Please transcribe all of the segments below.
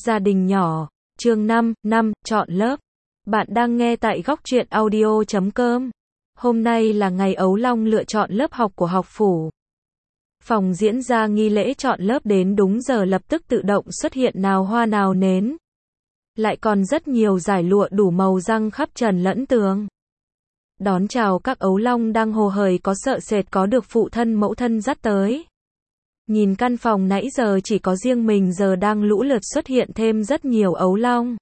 Gia đình nhỏ, chương 5, chọn lớp. Bạn đang nghe tại góc truyện audio.com. Hôm nay là ngày Ấu Long lựa chọn lớp học của học phủ. Phòng diễn ra nghi lễ chọn lớp đến đúng giờ lập tức tự động xuất hiện nào hoa nào nến. Lại còn rất nhiều dải lụa đủ màu răng khắp trần lẫn tường. Đón chào các Ấu Long đang hồ hởi có sợ sệt có được phụ thân mẫu thân dắt tới. Nhìn căn phòng nãy giờ chỉ có riêng mình giờ đang lũ lượt xuất hiện thêm rất nhiều Ấu Long.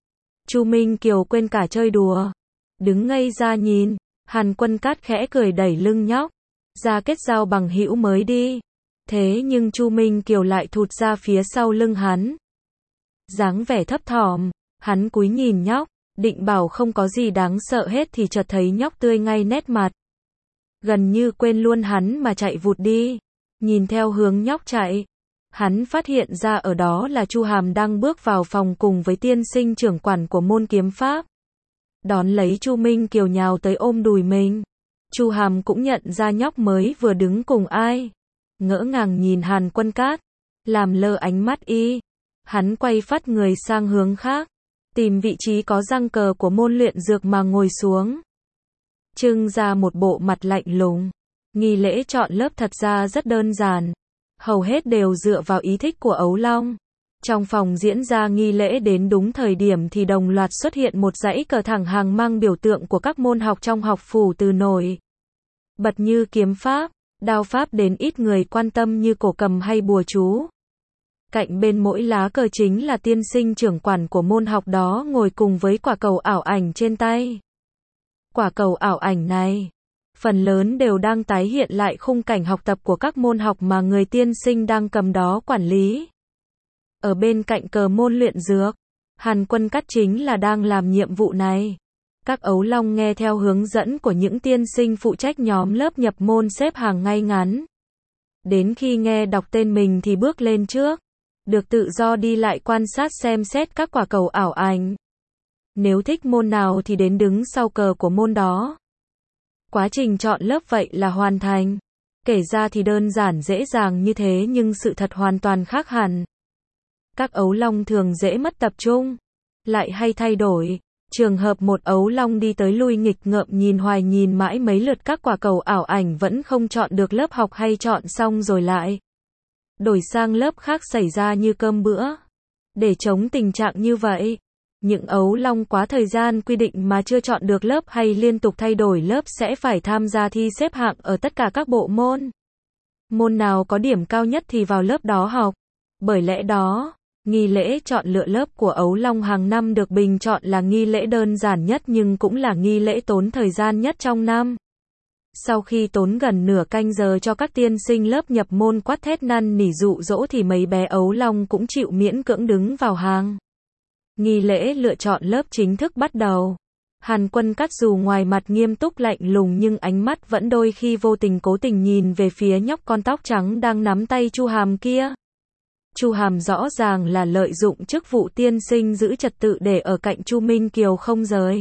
Chu Minh Kiều quên cả chơi đùa. Đứng ngây ra nhìn, Hàn Quân Cát khẽ cười đẩy lưng nhóc. Ra kết giao bằng hữu mới đi. Thế nhưng Chu Minh Kiều lại thụt ra phía sau lưng hắn. Dáng vẻ thấp thỏm, hắn cúi nhìn nhóc, định bảo không có gì đáng sợ hết thì chợt thấy nhóc tươi ngay nét mặt. Gần như quên luôn hắn mà chạy vụt đi. Nhìn theo hướng nhóc chạy, hắn phát hiện ra ở đó là Chu Hàm đang bước vào phòng cùng với tiên sinh trưởng quản của môn kiếm pháp. Đón lấy Chu Minh Kiều nhào tới ôm đùi mình. Chu Hàm cũng nhận ra nhóc mới vừa đứng cùng ai. Ngỡ ngàng nhìn Hàn Quân Cát, làm lơ ánh mắt y. Hắn quay phắt người sang hướng khác, tìm vị trí có răng cờ của môn luyện dược mà ngồi xuống. Trưng ra một bộ mặt lạnh lùng. Nghi lễ chọn lớp thật ra rất đơn giản, hầu hết đều dựa vào ý thích của Ấu Long. Trong phòng diễn ra nghi lễ đến đúng thời điểm thì đồng loạt xuất hiện một dãy cờ thẳng hàng mang biểu tượng của các môn học trong học phủ từ nổi bật như kiếm pháp, đao pháp đến ít người quan tâm như cổ cầm hay bùa chú. Cạnh bên mỗi lá cờ chính là tiên sinh trưởng quản của môn học đó ngồi cùng với quả cầu ảo ảnh trên tay. Quả cầu ảo ảnh này phần lớn đều đang tái hiện lại khung cảnh học tập của các môn học mà người tiên sinh đang cầm đó quản lý. Ở bên cạnh cờ môn luyện dược, Hàn Quân Cát chính là đang làm nhiệm vụ này. Các Ấu Long nghe theo hướng dẫn của những tiên sinh phụ trách nhóm lớp nhập môn xếp hàng ngay ngắn. Đến khi nghe đọc tên mình thì bước lên trước, được tự do đi lại quan sát xem xét các quả cầu ảo ảnh. Nếu thích môn nào thì đến đứng sau cờ của môn đó. Quá trình chọn lớp vậy là hoàn thành. Kể ra thì đơn giản dễ dàng như thế nhưng sự thật hoàn toàn khác hẳn. Các Ấu Long thường dễ mất tập trung, lại hay thay đổi. Trường hợp một Ấu Long đi tới lui nghịch ngợm nhìn hoài nhìn mãi mấy lượt các quả cầu ảo ảnh vẫn không chọn được lớp học hay chọn xong rồi lại đổi sang lớp khác xảy ra như cơm bữa. Để chống tình trạng như vậy, những Ấu Long quá thời gian quy định mà chưa chọn được lớp hay liên tục thay đổi lớp sẽ phải tham gia thi xếp hạng ở tất cả các bộ môn. Môn nào có điểm cao nhất thì vào lớp đó học. Bởi lẽ đó, nghi lễ chọn lựa lớp của Ấu Long hàng năm được bình chọn là nghi lễ đơn giản nhất nhưng cũng là nghi lễ tốn thời gian nhất trong năm. Sau khi tốn gần nửa canh giờ cho các tiên sinh lớp nhập môn quát thét năn nỉ dụ dỗ thì mấy bé Ấu Long cũng chịu miễn cưỡng đứng vào hàng. Nghi lễ lựa chọn lớp chính thức bắt đầu. Hàn Quân Cát dù ngoài mặt nghiêm túc lạnh lùng nhưng ánh mắt vẫn đôi khi vô tình cố tình nhìn về phía nhóc con tóc trắng đang nắm tay Chu Hàm kia. Chu Hàm rõ ràng là lợi dụng chức vụ tiên sinh giữ trật tự để ở cạnh Chu Minh Kiều không rời.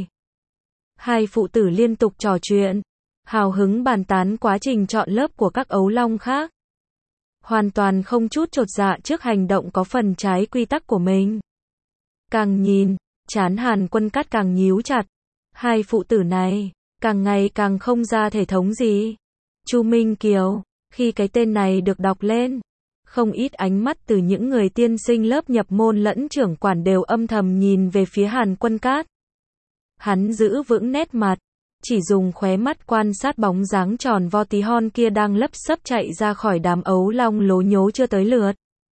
Hai phụ tử liên tục trò chuyện, hào hứng bàn tán quá trình chọn lớp của các Ấu Long khác. Hoàn toàn không chút chột dạ trước hành động có phần trái quy tắc của mình. Càng nhìn, trán Hàn Quân Cát càng nhíu chặt. Hai phụ tử này, càng ngày càng không ra thể thống gì. Chu Minh Kiều, khi cái tên này được đọc lên, không ít ánh mắt từ những người tiên sinh lớp nhập môn lẫn trưởng quản đều âm thầm nhìn về phía Hàn Quân Cát. Hắn giữ vững nét mặt, chỉ dùng khóe mắt quan sát bóng dáng tròn vo tí hon kia đang lấp xấp chạy ra khỏi đám Ấu Long lố nhố chưa tới lượt.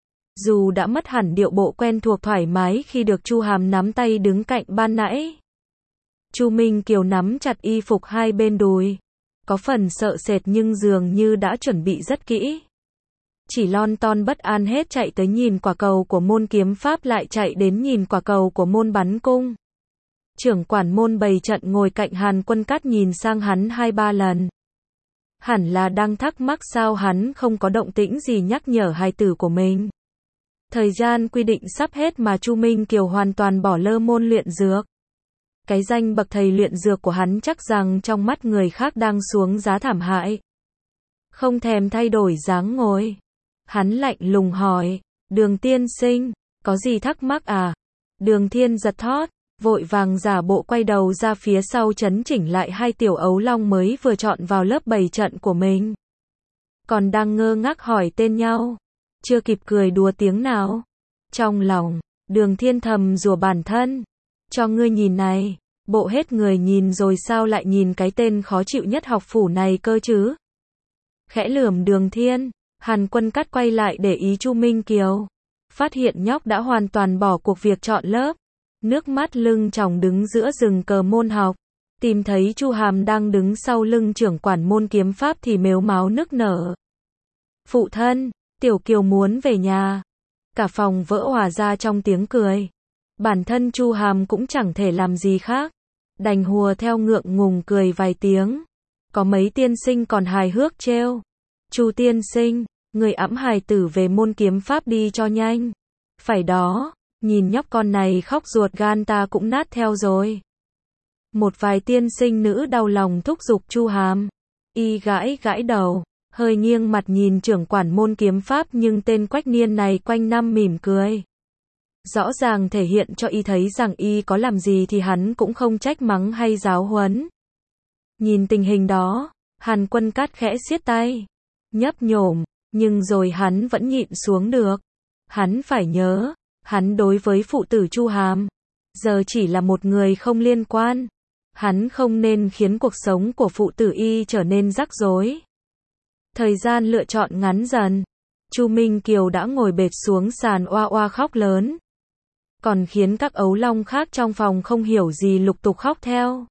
Dù đã mất hẳn điệu bộ quen thuộc thoải mái khi được Chu Hàm nắm tay đứng cạnh ban nãy. Chu Minh Kiều nắm chặt y phục hai bên đùi, có phần sợ sệt nhưng dường như đã chuẩn bị rất kỹ. Chỉ lon ton bất an hết chạy tới nhìn quả cầu của môn kiếm pháp lại chạy đến nhìn quả cầu của môn bắn cung. Trưởng quản môn bày trận ngồi cạnh Hàn Quân Cát nhìn sang hắn 2-3 lần. Hẳn là đang thắc mắc sao hắn không có động tĩnh gì nhắc nhở hài tử của mình. Thời gian quy định sắp hết mà Chu Minh Kiều hoàn toàn bỏ lơ môn luyện dược. Cái danh bậc thầy luyện dược của hắn chắc rằng trong mắt người khác đang xuống giá thảm hại. Không thèm thay đổi dáng ngồi. Hắn lạnh lùng hỏi, Đường tiên sinh, Có gì thắc mắc à? Đường Thiên giật thót, vội vàng giả bộ quay đầu ra phía sau chấn chỉnh lại hai tiểu ấu long mới vừa chọn vào lớp bày trận của mình. Còn đang ngơ ngác hỏi tên nhau, chưa kịp cười đùa tiếng nào. Trong lòng, Đường Thiên thầm rủa bản thân, cho ngươi nhìn này, bộ hết người nhìn rồi sao lại nhìn cái tên khó chịu nhất học phủ này cơ chứ. Khẽ lườm Đường Thiên, Hàn Quân Cát quay lại để ý Chu Minh Kiều, phát hiện nhóc đã hoàn toàn bỏ cuộc việc chọn lớp, nước mắt lưng tròng đứng giữa rừng cờ môn học, tìm thấy Chu Hàm đang đứng sau lưng trưởng quản môn kiếm pháp thì mếu máo nức nở. Phụ thân, Tiểu Kiều muốn về nhà. Cả phòng vỡ òa ra trong tiếng cười. Bản thân Chu Hàm cũng chẳng thể làm gì khác, đành hùa theo ngượng ngùng cười vài tiếng. Có mấy tiên sinh còn hài hước trêu, Chu tiên sinh, người ẵm hài tử về môn kiếm pháp đi cho nhanh. Phải đó, nhìn nhóc con này khóc ruột gan ta cũng nát theo rồi. Một vài tiên sinh nữ đau lòng thúc giục Chu Hàm. Y gãi gãi đầu, hơi nghiêng mặt nhìn trưởng quản môn kiếm pháp nhưng tên Quách Niên này quanh năm mỉm cười. Rõ ràng thể hiện cho Y thấy rằng Y có làm gì thì hắn cũng không trách mắng hay giáo huấn. Nhìn tình hình đó, Hàn Quân Cát khẽ siết tay, nhấp nhổm, nhưng rồi hắn vẫn nhịn xuống được. Hắn phải nhớ, hắn đối với phụ tử Chu Hàm, giờ chỉ là một người không liên quan. Hắn không nên khiến cuộc sống của phụ tử Y trở nên rắc rối. Thời gian lựa chọn ngắn dần, Chu Minh Kiều đã ngồi bệt xuống sàn oa oa khóc lớn. Còn khiến các ấu long khác trong phòng không hiểu gì lục tục khóc theo.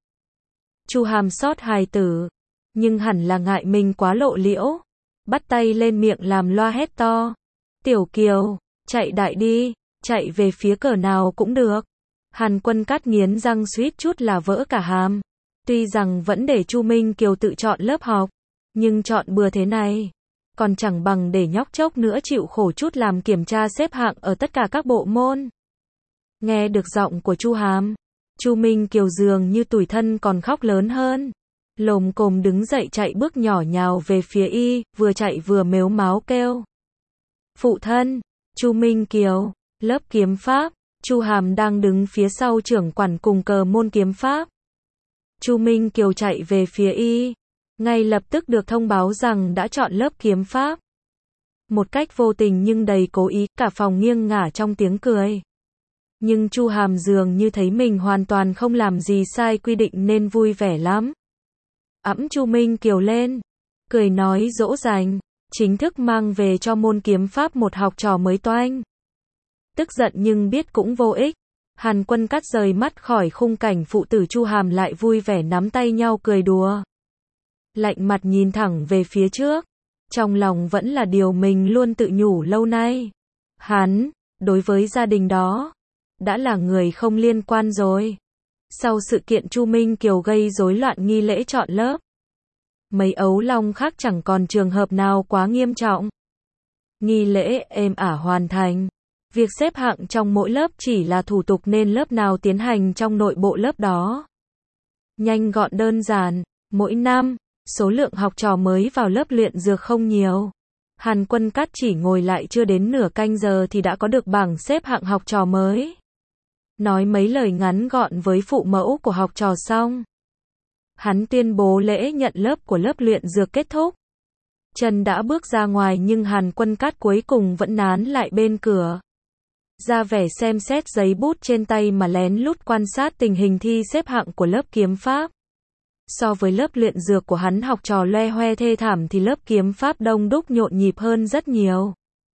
Chu Hàm xót hài tử, nhưng hẳn là ngại mình quá lộ liễu, bắt tay lên miệng làm loa hét to. Tiểu Kiều, chạy đại đi, chạy về phía cờ nào cũng được. Hàn Quân Cát nghiến răng suýt chút là vỡ cả hàm. Tuy rằng vẫn để Chu Minh Kiều tự chọn lớp học, nhưng chọn bừa thế này, còn chẳng bằng để nhóc chốc nữa chịu khổ chút làm kiểm tra xếp hạng ở tất cả các bộ môn. Nghe được giọng của Chu Hàm, Chu Minh Kiều dường như tủi thân còn khóc lớn hơn. Lồm cồm đứng dậy chạy bước nhỏ nhào về phía Y, vừa chạy vừa mếu máo kêu. Phụ thân, Chu Minh Kiều, lớp kiếm pháp. Chu Hàm đang đứng phía sau trưởng quản cùng cờ môn kiếm pháp. Chu Minh Kiều chạy về phía Y, ngay lập tức được thông báo rằng đã chọn lớp kiếm pháp. Một cách vô tình nhưng đầy cố ý, cả phòng nghiêng ngả trong tiếng cười. Nhưng Chu Hàm dường như thấy mình hoàn toàn không làm gì sai quy định nên vui vẻ lắm. Ẵm Chu Minh Kiều lên, cười nói dỗ dành, chính thức mang về cho môn kiếm pháp một học trò mới toanh. Tức giận nhưng biết cũng vô ích. Hàn Quân Cát rời mắt khỏi khung cảnh phụ tử Chu Hàm lại vui vẻ nắm tay nhau cười đùa. Lạnh mặt nhìn thẳng về phía trước. Trong lòng vẫn là điều mình luôn tự nhủ lâu nay. Hắn, đối với gia đình đó, đã là người không liên quan rồi. Sau sự kiện Chu Minh Kiều gây rối loạn nghi lễ chọn lớp, mấy ấu long khác chẳng còn trường hợp nào quá nghiêm trọng. Nghi lễ êm ả hoàn thành. Việc xếp hạng trong mỗi lớp chỉ là thủ tục nên lớp nào tiến hành trong nội bộ lớp đó. Nhanh gọn đơn giản, mỗi năm, số lượng học trò mới vào lớp luyện dược không nhiều. Hàn Quân Cát chỉ ngồi lại chưa đến nửa canh giờ thì đã có được bảng xếp hạng học trò mới. Nói mấy lời ngắn gọn với phụ mẫu của học trò xong, hắn tuyên bố lễ nhận lớp của lớp luyện dược kết thúc. Chân đã bước ra ngoài nhưng Hàn Quân Cát cuối cùng vẫn nán lại bên cửa. Ra vẻ xem xét giấy bút trên tay mà lén lút quan sát tình hình thi xếp hạng của lớp kiếm pháp. So với lớp luyện dược của hắn học trò loe hoe thê thảm thì lớp kiếm pháp đông đúc nhộn nhịp hơn rất nhiều.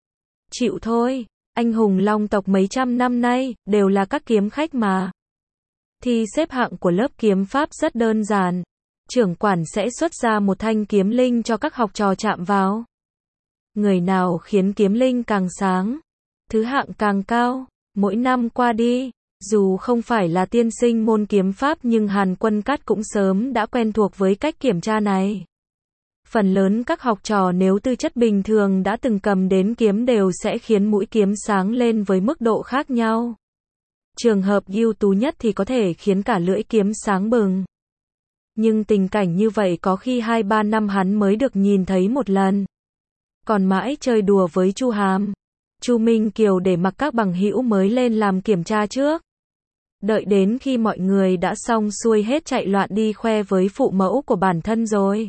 Chịu thôi, anh hùng long tộc mấy trăm năm nay, đều là các kiếm khách mà. Thi xếp hạng của lớp kiếm pháp rất đơn giản. Trưởng quản sẽ xuất ra một thanh kiếm linh cho các học trò chạm vào. Người nào khiến kiếm linh càng sáng, thứ hạng càng cao. Mỗi năm qua đi, dù không phải là tiên sinh môn kiếm pháp nhưng Hàn Quân Cát cũng sớm đã quen thuộc với cách kiểm tra này. Phần lớn các học trò nếu tư chất bình thường đã từng cầm đến kiếm đều sẽ khiến mũi kiếm sáng lên với mức độ khác nhau. Trường hợp ưu tú nhất thì có thể khiến cả lưỡi kiếm sáng bừng. Nhưng tình cảnh như vậy có khi 2-3 năm hắn mới được nhìn thấy một lần. Còn mãi chơi đùa với Chu Hàm. Chu Minh Kiều để mặc các bằng hữu mới lên làm kiểm tra trước. Đợi đến khi mọi người đã xong xuôi hết chạy loạn đi khoe với phụ mẫu của bản thân rồi.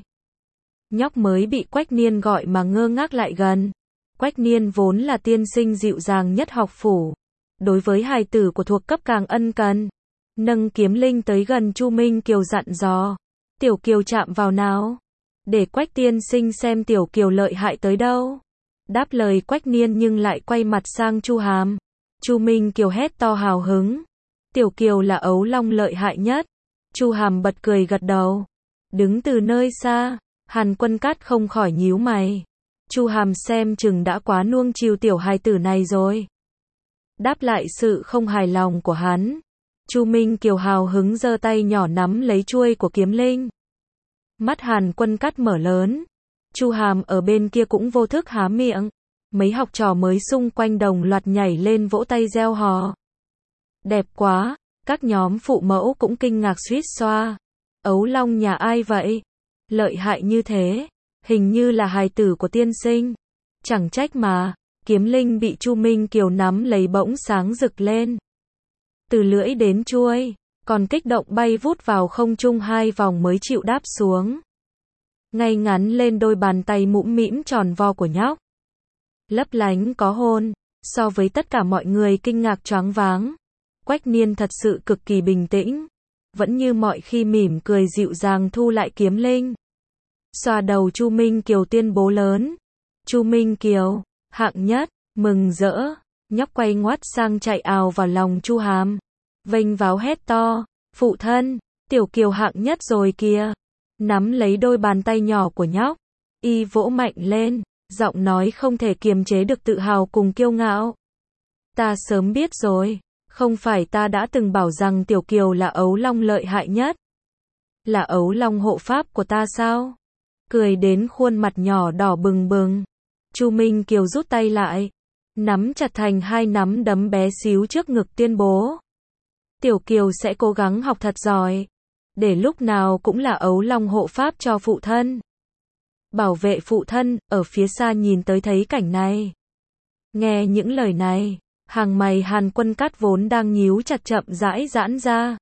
Nhóc mới bị Quách Niên gọi mà ngơ ngác lại gần. Quách Niên vốn là tiên sinh dịu dàng nhất học phủ. Đối với hài tử của thuộc cấp càng ân cần. Nâng kiếm linh tới gần Chu Minh Kiều dặn dò. Tiểu Kiều chạm vào nào. Để Quách tiên sinh xem Tiểu Kiều lợi hại tới đâu. Đáp lời Quách Niên nhưng lại quay mặt sang Chu Hàm. Chu Minh Kiều hét to hào hứng. Tiểu Kiều là ấu long lợi hại nhất. Chu Hàm bật cười gật đầu. Đứng từ nơi xa, Hàn Quân Cát không khỏi nhíu mày. Chu Hàm xem chừng đã quá nuông chiều tiểu hài tử này rồi. Đáp lại sự không hài lòng của hắn, Chu Minh Kiều hào hứng giơ tay nhỏ nắm lấy chuôi của kiếm linh. Mắt Hàn Quân Cát mở lớn. Chu Hàm ở bên kia cũng vô thức há miệng. Mấy học trò mới xung quanh đồng loạt nhảy lên vỗ tay reo hò. Đẹp quá, các nhóm phụ mẫu cũng kinh ngạc suýt xoa. Ấu long nhà ai vậy? Lợi hại như thế, hình như là hài tử của tiên sinh. Chẳng trách mà, kiếm linh bị Chu Minh Kiều nắm lấy bỗng sáng rực lên. Từ lưỡi đến chuôi, còn kích động bay vút vào không trung 2 vòng mới chịu đáp xuống. Ngay ngắn lên đôi bàn tay mũm mĩm tròn vo của nhóc. Lấp lánh có hôn, so với tất cả mọi người kinh ngạc choáng váng. Quách Niên thật sự cực kỳ bình tĩnh, vẫn như mọi khi mỉm cười dịu dàng thu lại kiếm linh. Xoa đầu Chu Minh Kiều tuyên bố lớn. Chu Minh Kiều, hạng nhất, mừng rỡ. Nhóc quay ngoắt sang chạy ào vào lòng Chu Hàm. Vênh váo hét to, phụ thân, Tiểu Kiều hạng nhất rồi kìa. Nắm lấy đôi bàn tay nhỏ của nhóc, y vỗ mạnh lên, giọng nói không thể kiềm chế được tự hào cùng kiêu ngạo. Ta sớm biết rồi, không phải ta đã từng bảo rằng Tiểu Kiều là ấu long lợi hại nhất. Là ấu long hộ pháp của ta sao? Cười đến khuôn mặt nhỏ đỏ bừng bừng. Chu Minh Kiều rút tay lại, nắm chặt thành 2 nắm đấm bé xíu trước ngực tuyên bố. Tiểu Kiều sẽ cố gắng học thật giỏi, để lúc nào cũng là ấu long hộ pháp cho phụ thân. Bảo vệ phụ thân, ở phía xa nhìn tới thấy cảnh này. Nghe những lời này, hàng mày Hàn Quân Cát vốn đang nhíu chặt chậm rãi giãn ra.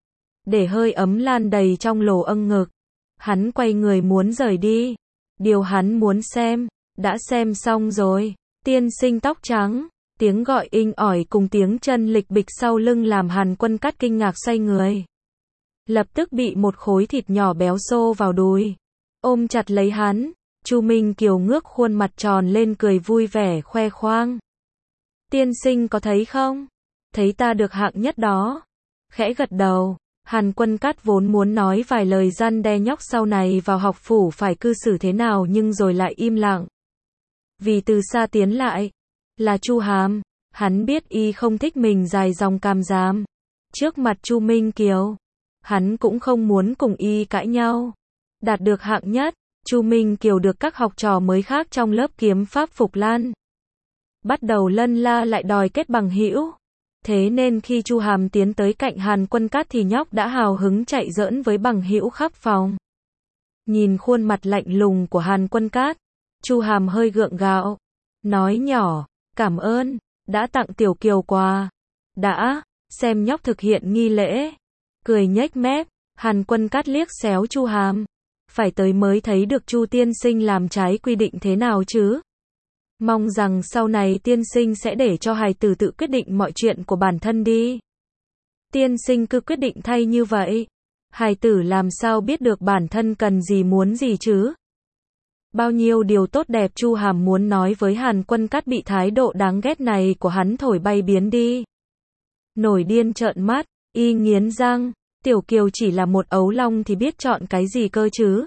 Để hơi ấm lan đầy trong lỗ âng ngực. Hắn quay người muốn rời đi. Điều hắn muốn xem, đã xem xong rồi. Tiên sinh tóc trắng, tiếng gọi inh ỏi cùng tiếng chân lịch bịch sau lưng làm Hàn Quân Cát kinh ngạc xoay người. Lập tức bị một khối thịt nhỏ béo xô vào đùi. Ôm chặt lấy hắn, Chu Minh Kiều ngước khuôn mặt tròn lên cười vui vẻ khoe khoang. Tiên sinh có thấy không? Thấy ta được hạng nhất đó. Khẽ gật đầu, Hàn Quân Cát vốn muốn nói vài lời răn đe nhóc sau này vào học phủ phải cư xử thế nào nhưng rồi lại im lặng. Vì từ xa tiến lại, là Chu Hàm, hắn biết y không thích mình dài dòng càm ràm. Trước mặt Chu Minh Kiều, hắn cũng không muốn cùng y cãi nhau. Đạt được hạng nhất, Chu Minh Kiều được các học trò mới khác trong lớp kiếm pháp phục lan. Bắt đầu lân la lại đòi kết bằng hữu. Thế nên khi Chu Hàm tiến tới cạnh Hàn Quân Cát thì nhóc đã hào hứng chạy giỡn với bằng hữu khắp phòng. Nhìn khuôn mặt lạnh lùng của Hàn Quân Cát, Chu Hàm hơi gượng gạo, nói nhỏ, cảm ơn, đã tặng Tiểu Kiều quà. Đã, xem nhóc thực hiện nghi lễ. Cười nhếch mép, Hàn Quân Cát liếc xéo Chu Hàm. Phải tới mới thấy được Chu tiên sinh làm trái quy định thế nào chứ. Mong rằng sau này tiên sinh sẽ để cho hài tử tự quyết định mọi chuyện của bản thân đi. Tiên sinh cứ quyết định thay như vậy. Hài tử làm sao biết được bản thân cần gì muốn gì chứ. Bao nhiêu điều tốt đẹp Chu Hàm muốn nói với Hàn Quân Cát bị thái độ đáng ghét này của hắn thổi bay biến đi. Nổi điên trợn mắt, y nghiến răng, Tiểu Kiều chỉ là một ấu long thì biết chọn cái gì cơ chứ.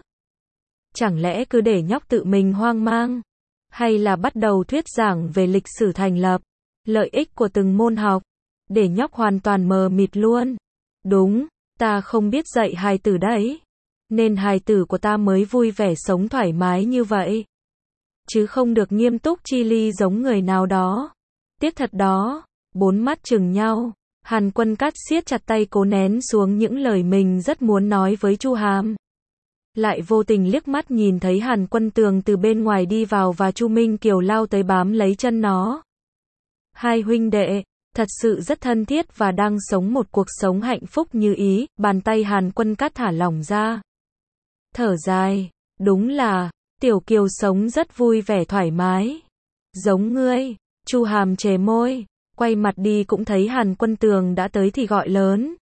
Chẳng lẽ cứ để nhóc tự mình hoang mang? Hay là bắt đầu thuyết giảng về lịch sử thành lập, lợi ích của từng môn học, để nhóc hoàn toàn mờ mịt luôn. Đúng, ta không biết dạy hài tử đấy, nên hài tử của ta mới vui vẻ sống thoải mái như vậy. Chứ không được nghiêm túc chi ly giống người nào đó. Tiếc thật đó, 4 mắt chừng nhau, Hàn Quân Cát siết chặt tay cố nén xuống những lời mình rất muốn nói với Chu Hàm. Lại vô tình liếc mắt nhìn thấy Hàn Quân Tường từ bên ngoài đi vào và Chu Minh Kiều lao tới bám lấy chân nó. Hai huynh đệ, thật sự rất thân thiết và đang sống một cuộc sống hạnh phúc như ý, bàn tay Hàn Quân Cát thả lỏng ra. Thở dài, đúng là, Tiểu Kiều sống rất vui vẻ thoải mái. Giống ngươi, Chu Hàm chề môi, quay mặt đi cũng thấy Hàn Quân Tường đã tới thì gọi lớn.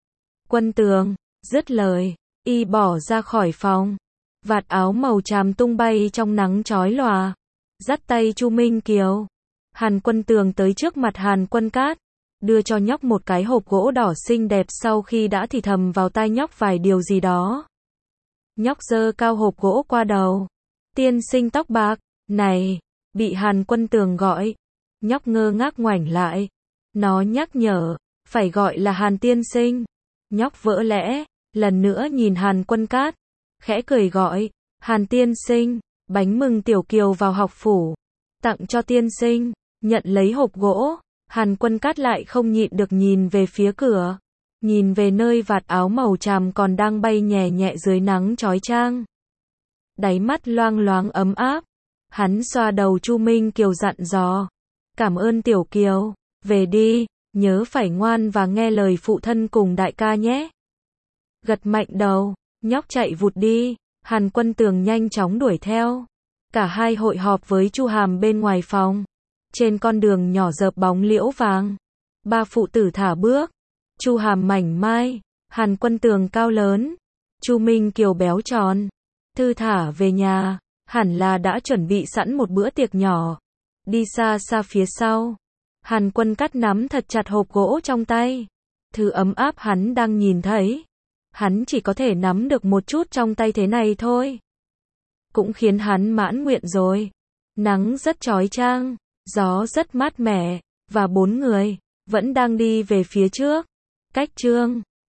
Quân Tường, dứt lời, y bỏ ra khỏi phòng. Vạt áo màu tràm tung bay trong nắng chói lòa. Dắt tay Chu Minh Kiều. Hàn Quân Tường tới trước mặt Hàn Quân Cát, đưa cho nhóc một cái hộp gỗ đỏ xinh đẹp sau khi đã thì thầm vào tai nhóc vài điều gì đó. Nhóc giơ cao hộp gỗ qua đầu. Tiên sinh tóc bạc, này, bị Hàn Quân Tường gọi. Nhóc ngơ ngác ngoảnh lại. Nó nhắc nhở, phải gọi là Hàn tiên sinh. Nhóc vỡ lẽ, lần nữa nhìn Hàn Quân Cát, khẽ cười gọi, Hàn tiên sinh, bánh mừng Tiểu Kiều vào học phủ, tặng cho tiên sinh. Nhận lấy hộp gỗ, Hàn Quân Cát lại không nhịn được nhìn về phía cửa, nhìn về nơi vạt áo màu tràm còn đang bay nhẹ nhẹ dưới nắng chói chang. Đáy mắt loang loáng ấm áp, hắn xoa đầu Chu Minh Kiều dặn dò, cảm ơn Tiểu Kiều, về đi, nhớ phải ngoan và nghe lời phụ thân cùng đại ca nhé. Gật mạnh đầu, nhóc chạy vụt đi, Hàn Quân Tường nhanh chóng đuổi theo. Cả hai hội họp với Chu Hàm bên ngoài phòng. Trên con đường nhỏ rợp bóng liễu vàng, ba phụ tử thả bước. Chu Hàm mảnh mai, Hàn Quân Tường cao lớn, Chu Minh Kiều béo tròn. Thư thả về nhà, hẳn là đã chuẩn bị sẵn một bữa tiệc nhỏ. Đi xa xa phía sau, Hàn Quân Cát nắm thật chặt hộp gỗ trong tay. Thứ ấm áp hắn đang nhìn thấy, hắn chỉ có thể nắm được một chút trong tay thế này thôi. Cũng khiến hắn mãn nguyện rồi. Nắng rất chói chang, gió rất mát mẻ, và bốn người vẫn đang đi về phía trước. Cách chương